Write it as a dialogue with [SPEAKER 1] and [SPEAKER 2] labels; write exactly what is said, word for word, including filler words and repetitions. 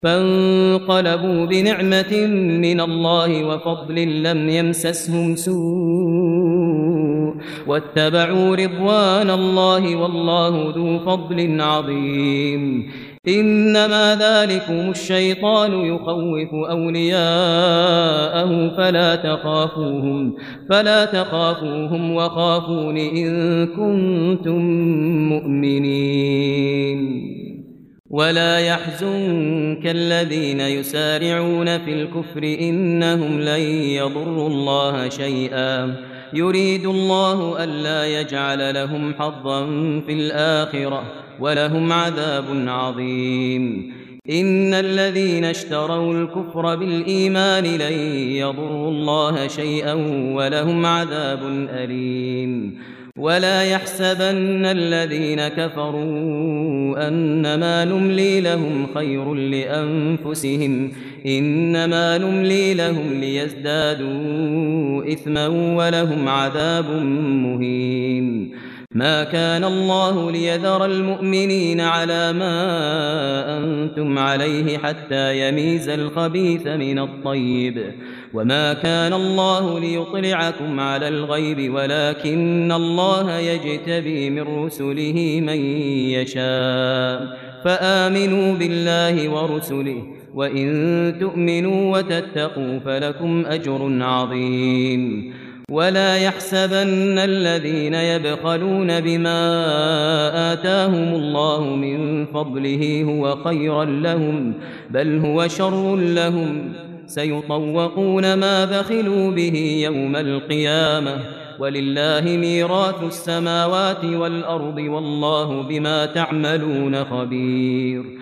[SPEAKER 1] فانقلبوا بنعمة من الله وفضل لم يمسسهم سوء واتبعوا رضوان الله والله ذو فضل عظيم. إنما ذلكم الشيطان يخوف أولياءه فلا تخافوهم فلا تخافوهم وخافون إن كنتم مؤمنين. ولا يحزنك الذين يسارعون في الكفر إنهم لن يضروا الله شيئا يريد الله ألا يجعل لهم حظا في الآخرة ولهم عذاب عظيم. إن الذين اشتروا الكفر بالإيمان لن يضروا الله شيئا ولهم عذاب أليم. ولا يحسبن الذين كفروا أنما نملي لهم خير لأنفسهم إنما نملي لهم ليزدادوا إثما ولهم عذاب مهين. ما كان الله ليذر المؤمنين على ما أنتم عليه حتى يميز الخبيث من الطيب وما كان الله ليطلعكم على الغيب ولكن الله يجتبي من رسله من يشاء فآمنوا بالله ورسله وإن تؤمنوا وتتقوا فلكم أجر عظيم. ولا يحسبن الذين يبخلون بما آتاهم الله من فضله هو خيرا لهم بل هو شر لهم سيطوقون ما بخلوا به يوم القيامة ولله ميراث السماوات والأرض والله بما تعملون خبير.